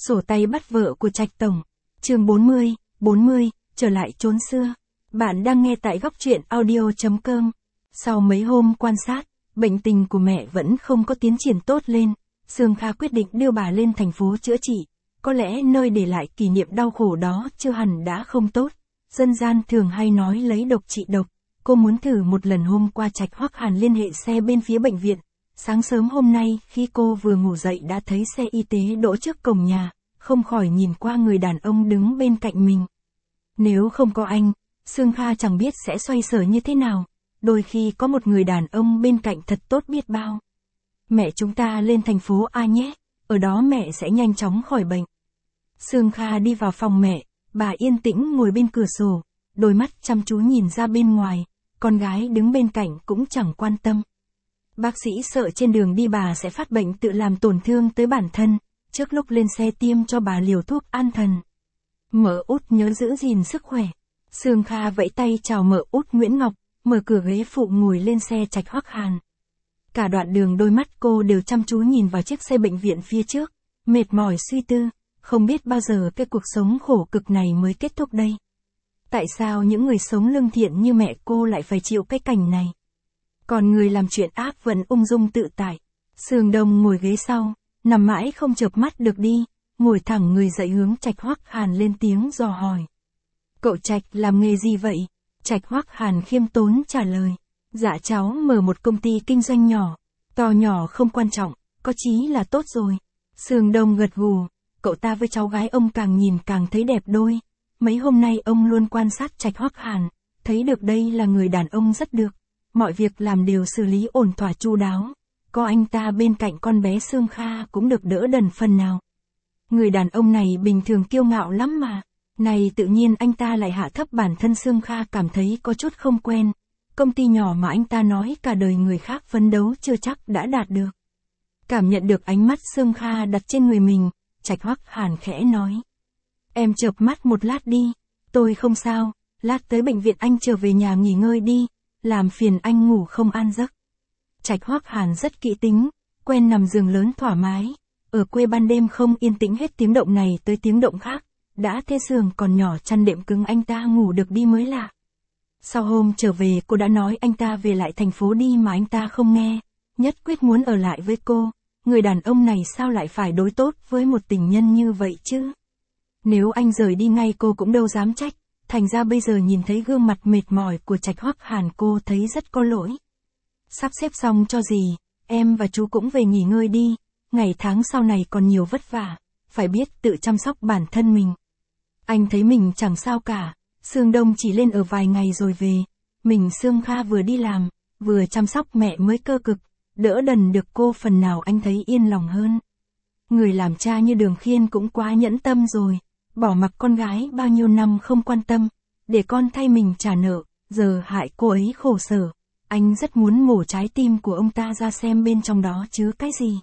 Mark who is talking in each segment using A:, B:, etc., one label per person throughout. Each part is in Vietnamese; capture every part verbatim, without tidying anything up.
A: Sổ tay bắt vợ của Trạch Tổng. Chương bốn mươi, bốn mươi, trở lại chốn xưa. Bạn đang nghe tại góc truyện audio chấm com. Sau mấy hôm quan sát, bệnh tình của mẹ vẫn không có tiến triển tốt lên. Sương Kha quyết định đưa bà lên thành phố chữa trị. Có lẽ nơi để lại kỷ niệm đau khổ đó chưa hẳn đã không tốt. Dân gian thường hay nói lấy độc trị độc. Cô muốn thử một lần. Hôm qua Trạch Hoắc Hàn liên hệ xe bên phía bệnh viện. Sáng sớm hôm nay khi cô vừa ngủ dậy đã thấy xe y tế đỗ trước cổng nhà, không khỏi nhìn qua người đàn ông đứng bên cạnh mình. Nếu không có anh, Sương Kha chẳng biết sẽ xoay sở như thế nào. Đôi khi có một người đàn ông bên cạnh thật tốt biết bao. Mẹ chúng ta lên thành phố A nhé, ở đó mẹ sẽ nhanh chóng khỏi bệnh. Sương Kha đi vào phòng mẹ, bà yên tĩnh ngồi bên cửa sổ, đôi mắt chăm chú nhìn ra bên ngoài, con gái đứng bên cạnh cũng chẳng quan tâm. Bác sĩ sợ trên đường đi bà sẽ phát bệnh tự làm tổn thương tới bản thân, trước lúc lên xe tiêm cho bà liều thuốc an thần. Mợ Út nhớ giữ gìn sức khỏe. Sương Kha vẫy tay chào mợ Út Nguyễn Ngọc, mở cửa ghế phụ ngồi lên xe Trạch Hoắc Hàn. Cả đoạn đường đôi mắt cô đều chăm chú nhìn vào chiếc xe bệnh viện phía trước, mệt mỏi suy tư, không biết bao giờ cái cuộc sống khổ cực này mới kết thúc đây. Tại sao những người sống lương thiện như mẹ cô lại phải chịu cái cảnh này? Còn người làm chuyện ác vẫn ung dung tự tại. Sương Đông ngồi ghế sau, nằm mãi không chợp mắt được đi, ngồi thẳng người dậy hướng Trạch Hoắc Hàn lên tiếng dò hỏi. Cậu Trạch làm nghề gì vậy? Trạch Hoắc Hàn khiêm tốn trả lời. Dạ cháu mở một công ty kinh doanh nhỏ, to nhỏ không quan trọng, có chí là tốt rồi. Sương Đông gật gù, cậu ta với cháu gái ông càng nhìn càng thấy đẹp đôi. Mấy hôm nay ông luôn quan sát Trạch Hoắc Hàn, thấy được đây là người đàn ông rất được. Mọi việc làm đều xử lý ổn thỏa chu đáo. Có anh ta bên cạnh con bé Sương Kha cũng được đỡ đần phần nào. Người đàn ông này bình thường kiêu ngạo lắm mà. Này tự nhiên anh ta lại hạ thấp bản thân. Sương Kha cảm thấy có chút không quen. Công ty nhỏ mà anh ta nói cả đời người khác phấn đấu chưa chắc đã đạt được. Cảm nhận được ánh mắt Sương Kha đặt trên người mình, Trạch Hoắc Hàn khẽ nói. Em chợp mắt một lát đi, tôi không sao, lát tới bệnh viện anh trở về nhà nghỉ ngơi đi. Làm phiền anh ngủ không an giấc. Trạch Hoắc Hàn rất kỹ tính, quen nằm giường lớn thoải mái. Ở quê ban đêm không yên tĩnh hết tiếng động này tới tiếng động khác. Đã thế giường còn nhỏ chăn đệm cứng anh ta ngủ được đi mới lạ. Sau hôm trở về cô đã nói anh ta về lại thành phố đi mà anh ta không nghe. Nhất quyết muốn ở lại với cô. Người đàn ông này sao lại phải đối tốt với một tình nhân như vậy chứ? Nếu anh rời đi ngay cô cũng đâu dám trách. Thành ra bây giờ nhìn thấy gương mặt mệt mỏi của Trạch Hoắc Hàn cô thấy rất có lỗi. Sắp xếp xong cho gì, em và chú cũng về nghỉ ngơi đi, ngày tháng sau này còn nhiều vất vả, phải biết tự chăm sóc bản thân mình. Anh thấy mình chẳng sao cả, Sương Đông chỉ lên ở vài ngày rồi về, mình Sương Kha vừa đi làm, vừa chăm sóc mẹ mới cơ cực, đỡ đần được cô phần nào anh thấy yên lòng hơn. Người làm cha như Đường Khiên cũng quá nhẫn tâm rồi. Bỏ mặc con gái bao nhiêu năm không quan tâm, để con thay mình trả nợ, giờ hại cô ấy khổ sở. Anh rất muốn mổ trái tim của ông ta ra xem bên trong đó chứa cái gì.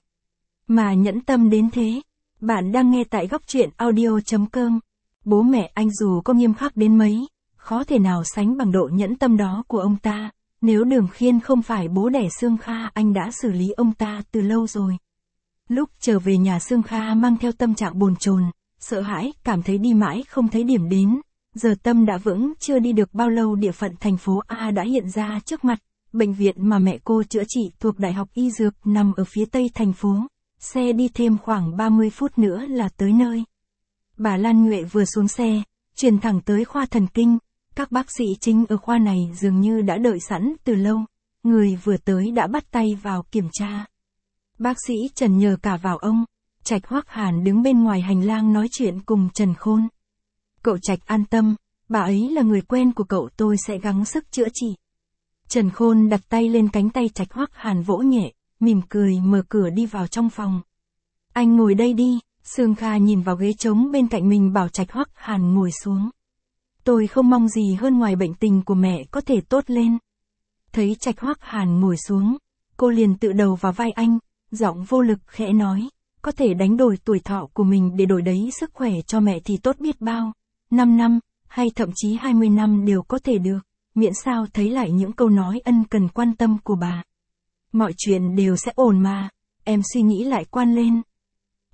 A: Mà nhẫn tâm đến thế. Bạn đang nghe tại góc truyện audio chấm com. Bố mẹ anh dù có nghiêm khắc đến mấy, khó thể nào sánh bằng độ nhẫn tâm đó của ông ta. Nếu Đường Khiên không phải bố đẻ Sương Kha anh đã xử lý ông ta từ lâu rồi. Lúc trở về nhà Sương Kha mang theo tâm trạng bồn chồn. Sợ hãi, cảm thấy đi mãi không thấy điểm đến. Giờ tâm đã vững, chưa đi được bao lâu địa phận thành phố A đã hiện ra trước mặt. Bệnh viện mà mẹ cô chữa trị thuộc Đại học Y Dược nằm ở phía tây thành phố. Xe đi thêm khoảng ba mươi phút nữa là tới nơi. Bà Lan Nhuệ vừa xuống xe, chuyển thẳng tới khoa thần kinh. Các bác sĩ chính ở khoa này dường như đã đợi sẵn từ lâu. Người vừa tới đã bắt tay vào kiểm tra. Bác sĩ Trần nhờ cả vào ông. Trạch Hoắc Hàn đứng bên ngoài hành lang nói chuyện cùng Trần Khôn. Cậu Trạch an tâm, bà ấy là người quen của cậu, tôi sẽ gắng sức chữa trị. Trần Khôn đặt tay lên cánh tay Trạch Hoắc Hàn vỗ nhẹ, mỉm cười mở cửa đi vào trong phòng. Anh ngồi đây đi, Sương Kha nhìn vào ghế trống bên cạnh mình bảo Trạch Hoắc Hàn ngồi xuống. Tôi không mong gì hơn ngoài bệnh tình của mẹ có thể tốt lên. Thấy Trạch Hoắc Hàn ngồi xuống, cô liền tự đầu vào vai anh, giọng vô lực khẽ nói. Có thể đánh đổi tuổi thọ của mình để đổi đấy sức khỏe cho mẹ thì tốt biết bao. năm năm, hay thậm chí hai mươi năm đều có thể được, miễn sao thấy lại những câu nói ân cần quan tâm của bà. Mọi chuyện đều sẽ ổn mà, em suy nghĩ lại quan lên.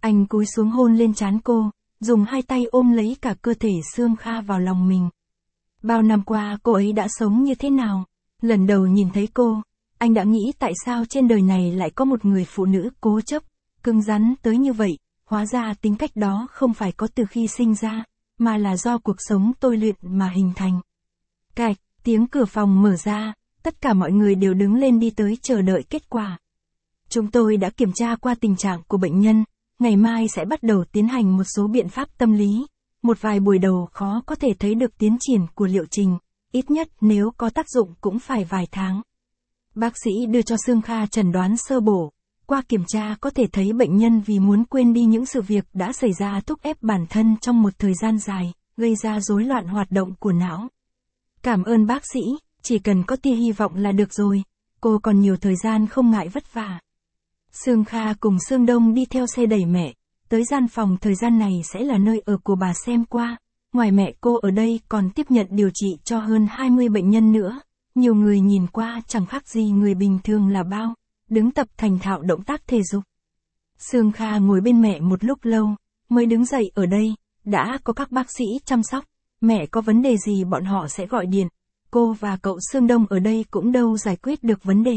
A: Anh cúi xuống hôn lên trán cô, dùng hai tay ôm lấy cả cơ thể Sương Kha vào lòng mình. Bao năm qua cô ấy đã sống như thế nào? Lần đầu nhìn thấy cô, anh đã nghĩ tại sao trên đời này lại có một người phụ nữ cố chấp, cứng rắn tới như vậy, hóa ra tính cách đó không phải có từ khi sinh ra, mà là do cuộc sống tôi luyện mà hình thành. Cạch, tiếng cửa phòng mở ra, tất cả mọi người đều đứng lên đi tới chờ đợi kết quả. Chúng tôi đã kiểm tra qua tình trạng của bệnh nhân, ngày mai sẽ bắt đầu tiến hành một số biện pháp tâm lý. Một vài buổi đầu khó có thể thấy được tiến triển của liệu trình, ít nhất nếu có tác dụng cũng phải vài tháng. Bác sĩ đưa cho Sương Kha chẩn đoán sơ bộ, qua kiểm tra có thể thấy bệnh nhân vì muốn quên đi những sự việc đã xảy ra thúc ép bản thân trong một thời gian dài, gây ra rối loạn hoạt động của não. Cảm ơn bác sĩ, chỉ cần có tia hy vọng là được rồi, cô còn nhiều thời gian không ngại vất vả. Sương Kha cùng Sương Đông đi theo xe đẩy mẹ, tới gian phòng thời gian này sẽ là nơi ở của bà xem qua, ngoài mẹ cô ở đây còn tiếp nhận điều trị cho hơn hai mươi bệnh nhân nữa, nhiều người nhìn qua chẳng khác gì người bình thường là bao, đứng tập thành thạo động tác thể dục. Sương Kha ngồi bên mẹ một lúc lâu, mới đứng dậy ở đây, đã có các bác sĩ chăm sóc, mẹ có vấn đề gì bọn họ sẽ gọi điện, cô và cậu Sương Đông ở đây cũng đâu giải quyết được vấn đề.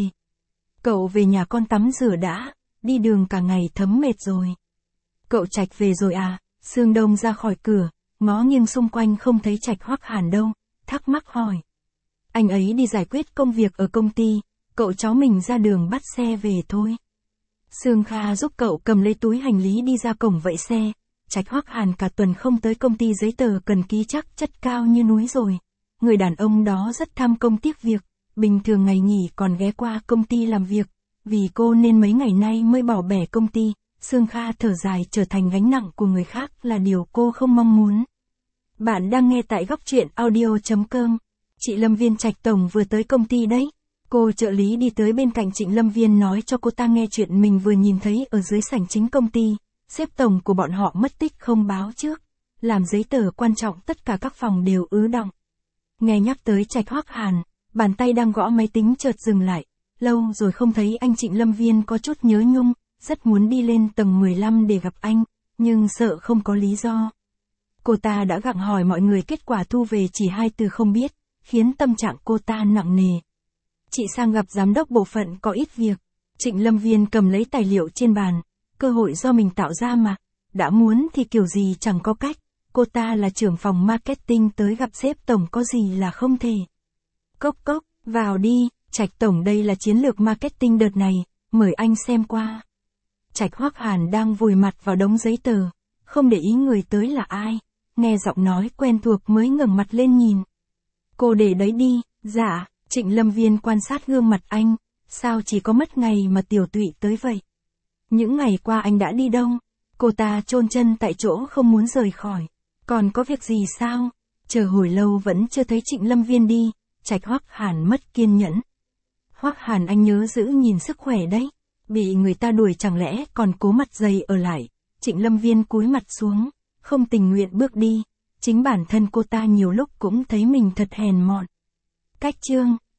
A: Cậu về nhà con tắm rửa đã, đi đường cả ngày thấm mệt rồi. Cậu Trạch về rồi à? Sương Đông ra khỏi cửa, ngó nghiêng xung quanh không thấy Trạch Hoắc Hàn đâu, thắc mắc hỏi. Anh ấy đi giải quyết công việc ở công ty, cậu cháu mình ra đường bắt xe về thôi. Sương Kha giúp cậu cầm lấy túi hành lý đi ra cổng vẫy xe. Trạch Hoắc Hàn cả tuần không tới công ty, giấy tờ cần ký chắc chất cao như núi rồi. Người đàn ông đó rất tham công tiếc việc, bình thường ngày nghỉ còn ghé qua công ty làm việc, vì cô nên mấy ngày nay mới bỏ bẻ công ty. Sương Kha thở dài, trở thành gánh nặng của người khác là điều cô không mong muốn. Bạn đang nghe tại góc truyện audio chấm com. Chị Lâm Viên Trạch Tổng vừa tới công ty đấy. Cô trợ lý đi tới bên cạnh Trịnh Lâm Viên nói cho cô ta nghe chuyện mình vừa nhìn thấy ở dưới sảnh chính công ty. Sếp tổng của bọn họ mất tích không báo trước. Làm giấy tờ quan trọng tất cả các phòng đều ứ đọng. Nghe nhắc tới Trạch Hoắc Hàn, bàn tay đang gõ máy tính chợt dừng lại. Lâu rồi không thấy anh, Trịnh Lâm Viên có chút nhớ nhung, rất muốn đi lên tầng mười lăm để gặp anh, nhưng sợ không có lý do. Cô ta đã gặng hỏi mọi người, kết quả thu về chỉ hai từ không biết, khiến tâm trạng cô ta nặng nề. Chị sang gặp giám đốc bộ phận có ít việc. Trịnh Lâm Viên cầm lấy tài liệu trên bàn, cơ hội do mình tạo ra mà, đã muốn thì kiểu gì chẳng có cách, cô ta là trưởng phòng marketing, tới gặp sếp tổng có gì là không thể. Cốc cốc, vào đi, Trạch Tổng, đây là chiến lược marketing đợt này, mời anh xem qua. Trạch Hoắc Hàn đang vùi mặt vào đống giấy tờ, không để ý người tới là ai, nghe giọng nói quen thuộc mới ngẩng mặt lên nhìn. Cô để đấy đi. Dạ. Trịnh Lâm Viên quan sát gương mặt anh, sao chỉ có mất ngày mà tiểu tụy tới vậy? Những ngày qua anh đã đi đâu? Cô ta chôn chân tại chỗ không muốn rời khỏi. Còn có việc gì sao? Chờ hồi lâu vẫn chưa thấy Trịnh Lâm Viên đi, Trạch Hoắc Hàn mất kiên nhẫn. Hoắc Hàn, anh nhớ giữ nhìn sức khỏe đấy. Bị người ta đuổi chẳng lẽ còn cố mặt dày ở lại? Trịnh Lâm Viên cúi mặt xuống, không tình nguyện bước đi. Chính bản thân cô ta nhiều lúc cũng thấy mình thật hèn mọn. Cách chương